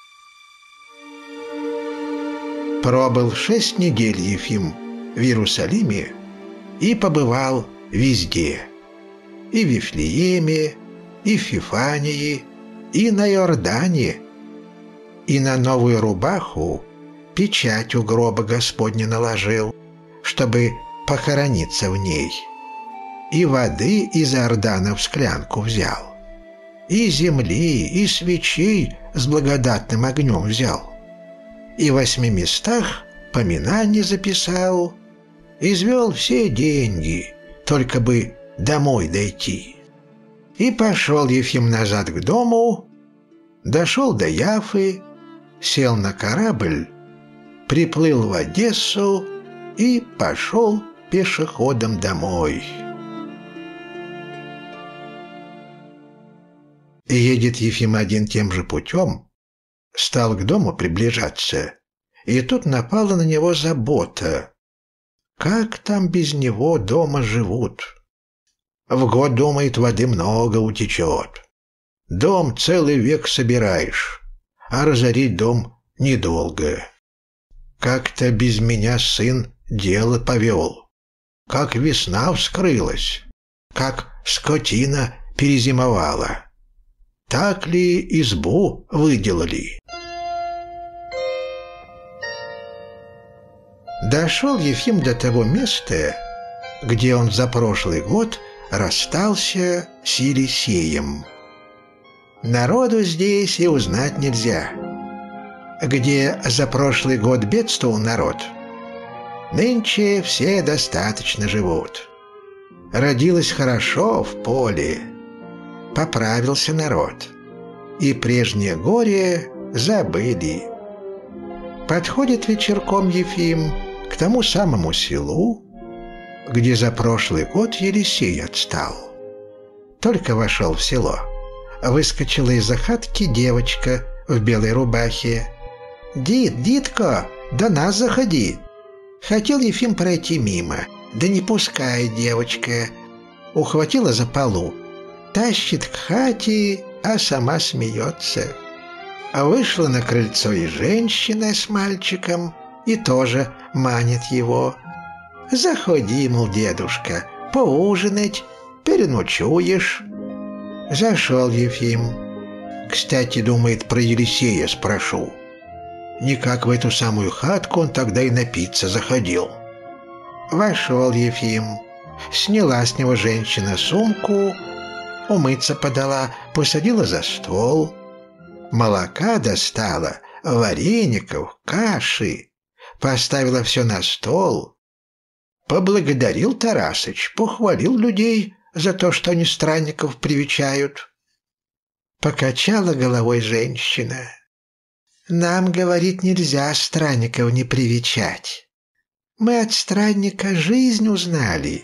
Пробыл шесть недель Ефим в Иерусалиме и побывал везде. И в Вифлееме, и в Фифании, и на Иордане. И на новую рубаху печать у гроба Господня наложил, чтобы похорониться в ней. И воды из Иордана в склянку взял, и земли, и свечей с благодатным огнем взял, и в восьми местах поминание записал, извел все деньги, только бы домой дойти. И пошел Ефим назад к дому, дошел до Яфы, сел на корабль, приплыл в Одессу и пошел пешеходом домой. Едет Ефим один тем же путем, стал к дому приближаться, и тут напала на него забота. Как там без него дома живут? В год, думает, воды много утечет. Дом целый век собираешь, а разорить дом недолго. Как-то без меня сын дело повел. Как весна вскрылась, как скотина перезимовала. Так ли избу выделали? Дошел Ефим до того места, где он за прошлый год расстался с Елисеем. Народу здесь и узнать нельзя. Где за прошлый год бедствовал народ, нынче все достаточно живут. Родилось хорошо в поле, поправился народ, и прежнее горе забыли. Подходит вечерком Ефим к тому самому селу, где за прошлый год Елисей отстал. Только вошел в село, выскочила из-за хатки девочка в белой рубахе. «Дид, дитко, до нас заходи!» Хотел Ефим пройти мимо, да не пускает девочка. Ухватила за полу, тащит к хате, а сама смеется. А вышла на крыльцо и женщина с мальчиком, и тоже манит его. «Заходи, мол, дедушка, поужинать, переночуешь». Зашел Ефим. Кстати, думает, про Елисея спрошу. Никак в эту самую хатку он тогда и напиться заходил. Вошел Ефим. Сняла с него женщина сумку, умыться подала, посадила за стол. Молока достала, вареников, каши. Поставила все на стол. Поблагодарил Тарасыч, похвалил людей за то, что они странников привечают. Покачала головой женщина. «Нам, говорит, нельзя странников не привечать. Мы от странника жизнь узнали».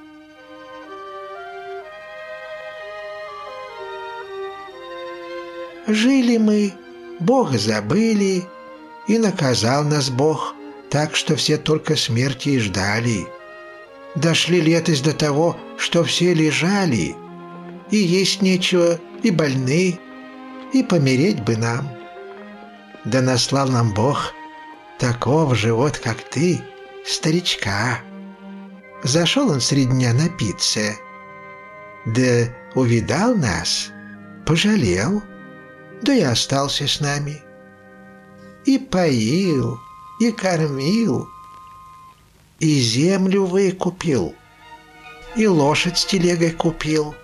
Жили мы, Бога забыли, и наказал нас Бог, так что все только смерти и ждали. Дошли летость до того, что все лежали, и есть нечего, и больны, и помереть бы нам. Да наслал нам Бог такого же вот, как ты, старичка. Зашел он средь дня напиться, да увидал нас, пожалел, да и остался с нами. И поил, и кормил, и землю выкупил, и лошадь с телегой купил.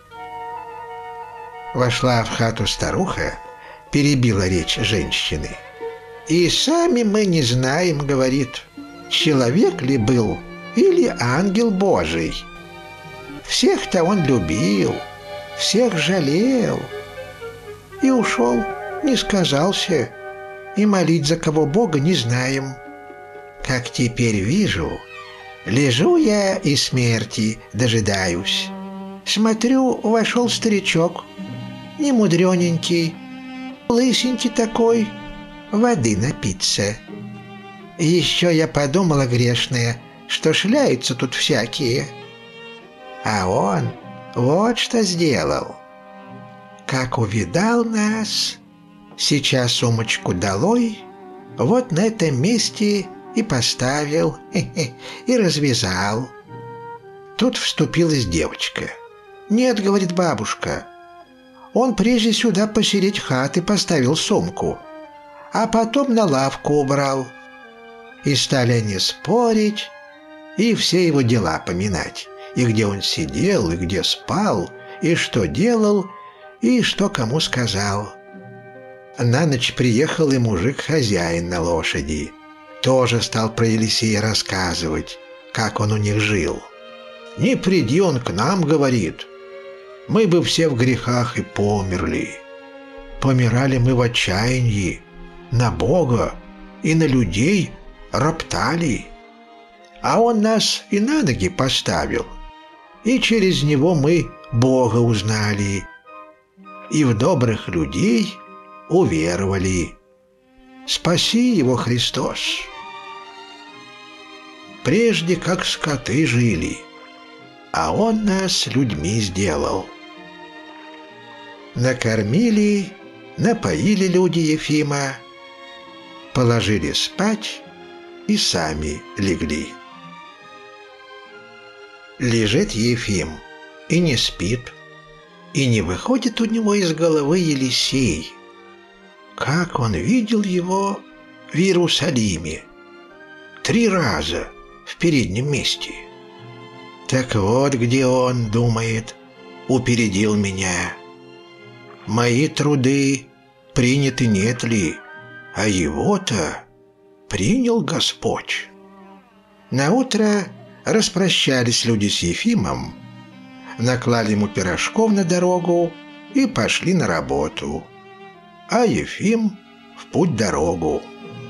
Вошла в хату старуха, перебила речь женщины. «И сами мы не знаем, — говорит, — человек ли был или ангел Божий. Всех-то он любил, всех жалел. И ушел, не сказался, и молить за кого Бога не знаем. Как теперь вижу, лежу я и смерти дожидаюсь. Смотрю, вошел старичок, немудрененький, лысенький такой, воды напиться. Еще я подумала, грешная, что шляются тут всякие. А он вот что сделал. Как увидал нас, сейчас сумочку долой, вот на этом месте и поставил, и развязал. Тут вступилась девочка. «Нет, — говорит бабушка, — он прежде сюда посередь хаты поставил сумку, а потом на лавку убрал». И стали они спорить, и все его дела поминать, и где он сидел, и где спал, и что делал, и что кому сказал. На ночь приехал и мужик-хозяин на лошади. Тоже стал про Елисея рассказывать, как он у них жил. «Не приди он к нам, — говорит, — мы бы все в грехах и померли. Помирали мы в отчаянии, на Бога и на людей роптали. А он нас и на ноги поставил, и через него мы Бога узнали, и в добрых людей уверовали. Спаси его, Христос. Прежде как скоты жили, а он нас людьми сделал». Накормили, напоили люди Ефима, положили спать и сами легли. Лежит Ефим и не спит, и не выходит у него из головы Елисей, как он видел его в Иерусалиме. три раза в переднем месте. Так вот где он, думает, упередил меня. Мои труды приняты нет ли, а его-то принял Господь. Наутро распрощались люди с Ефимом, наклали ему пирожков на дорогу и пошли на работу, а Ефим в путь-дорогу.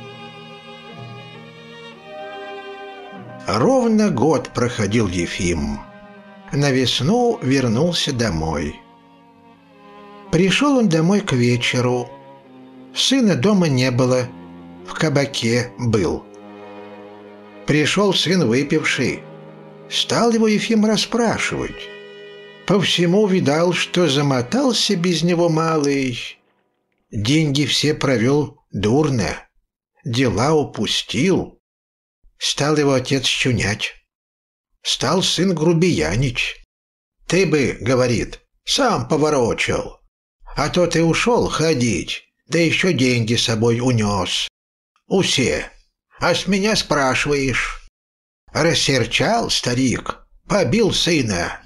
Ровно год проходил Ефим. На весну вернулся домой. Пришел он домой к вечеру. Сына дома не было, в кабаке был. Пришел сын выпивший. Стал его Ефим расспрашивать. По всему видал, что замотался без него малый. Деньги все провел дурно, дела упустил. Стал его отец чунять. Стал сын грубиянить. «Ты бы, — говорит, — сам поворочил, а то ты ушел ходить, да еще деньги с собой унес. Усе, а с меня спрашиваешь». Рассерчал старик, побил сына.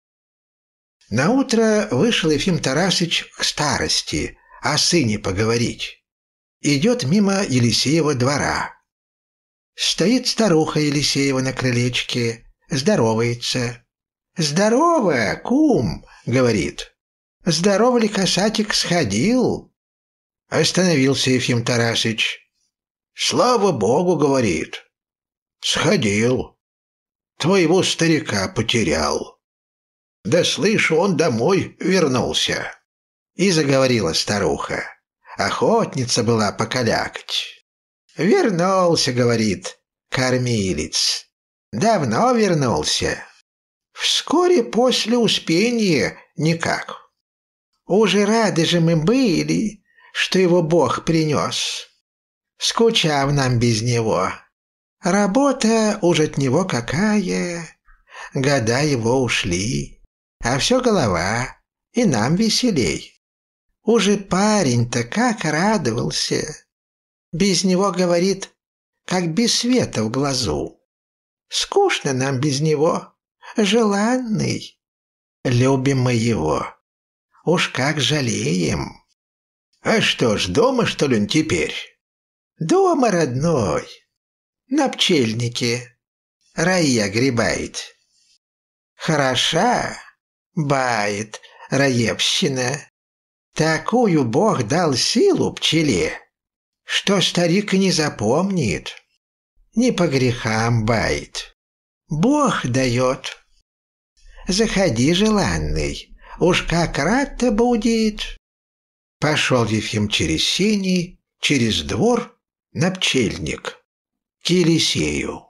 Наутро вышел Ефим Тарасыч к старости о сыне поговорить. Идет мимо Елисеева двора. Стоит старуха Елисеева на крылечке, здоровается. «Здорово, кум!» — говорит. «Здорово ли, касатик, сходил?» Остановился Ефим Тарасыч. «Слава Богу!» — говорит. «Сходил. Твоего старика потерял. Да слышу, он домой вернулся». И заговорила старуха. Охотница была покалякать. «Вернулся, — говорит, — кормилец. Давно вернулся. Вскоре после Успения никак. Уже рады же мы были, что его Бог принес. Скучав нам без него. Работа уж от него какая. Года его ушли, а все голова, и нам веселей. Уже парень-то как радовался. Без него, говорит, как без света в глазу. Скучно нам без него, желанный. Любим мы его, уж как жалеем». «А что ж, дома, что ли, он теперь?» «Дома, родной, на пчельнике, раи огребает. Хороша, бает, раевщина. Такую Бог дал силу пчеле, что старик не запомнит, не по грехам бает. Бог дает. Заходи, желанный, уж как рад-то будет». Пошел Ефим через сени, через двор на пчельник, к Елисею.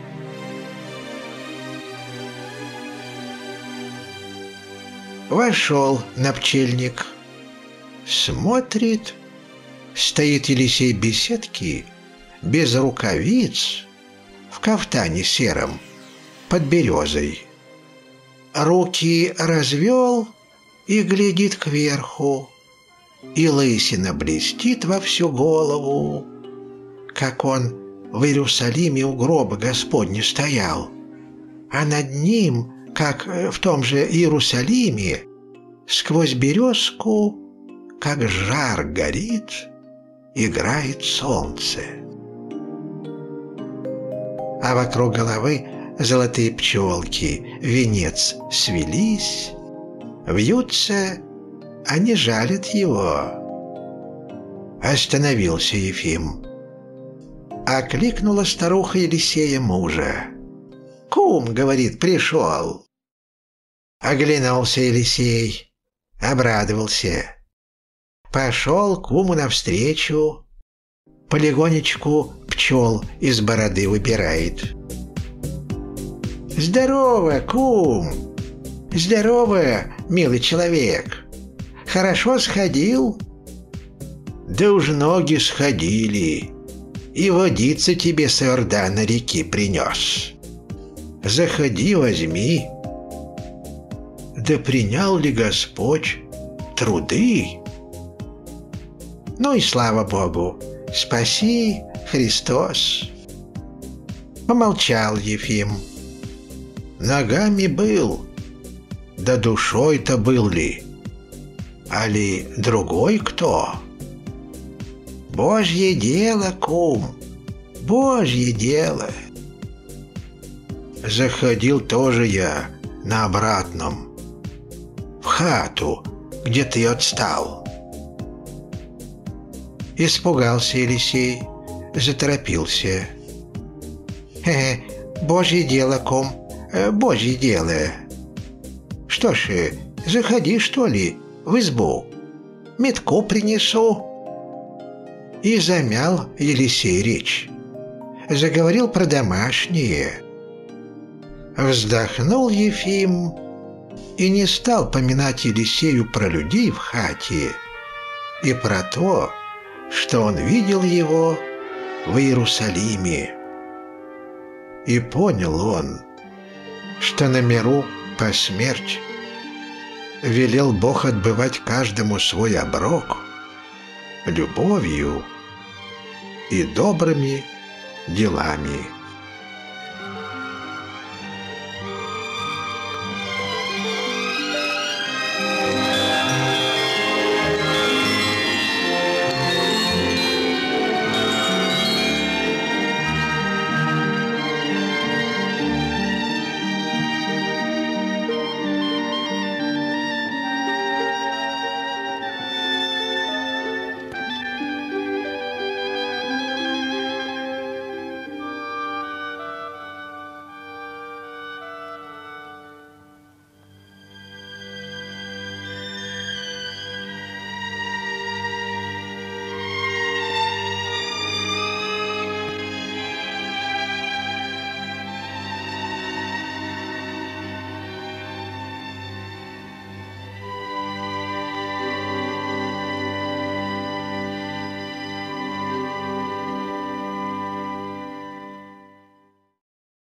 Вошел на пчельник. Смотрит, стоит Елисей без сетки, без рукавиц, в кафтане сером, под березой. Руки развел и глядит кверху, и лысина блестит во всю голову, как он в Иерусалиме у гроба Господня стоял, а над ним, как в том же Иерусалиме, сквозь березку, как жар горит, играет солнце. А вокруг головы золотые пчелки, венец свелись, вьются, а не жалят его. Остановился Ефим. Окликнула старуха Елисея мужа. «Кум, — говорит, — пришел». Оглянулся Елисей, обрадовался. Пошел куму навстречу, полегонечку пчел из бороды выбирает. «Здорово, кум! Здорово, милый человек! Хорошо сходил?» «Да уж ноги сходили, и водица тебе с Иордана реки принес. Заходи, возьми». «Да принял ли Господь труды?» «Ну и слава Богу! Спаси, Христос!» Помолчал Ефим. Ногами был, да душой-то был ли? Али другой кто? Божье дело, кум, Божье дело. Заходил тоже я на обратном, в хату, где ты отстал. Испугался Елисей, заторопился. Хе-хе, Божье дело, кум, Божье дело. Что ж, заходи, что ли, в избу, метку принесу. И замял Елисей речь. Заговорил про домашнее. Вздохнул Ефим и не стал поминать Елисею про людей в хате и про то, что он видел его в Иерусалиме. И понял он, что на миру посмерть велел Бог отбывать каждому свой оброк любовью и добрыми делами.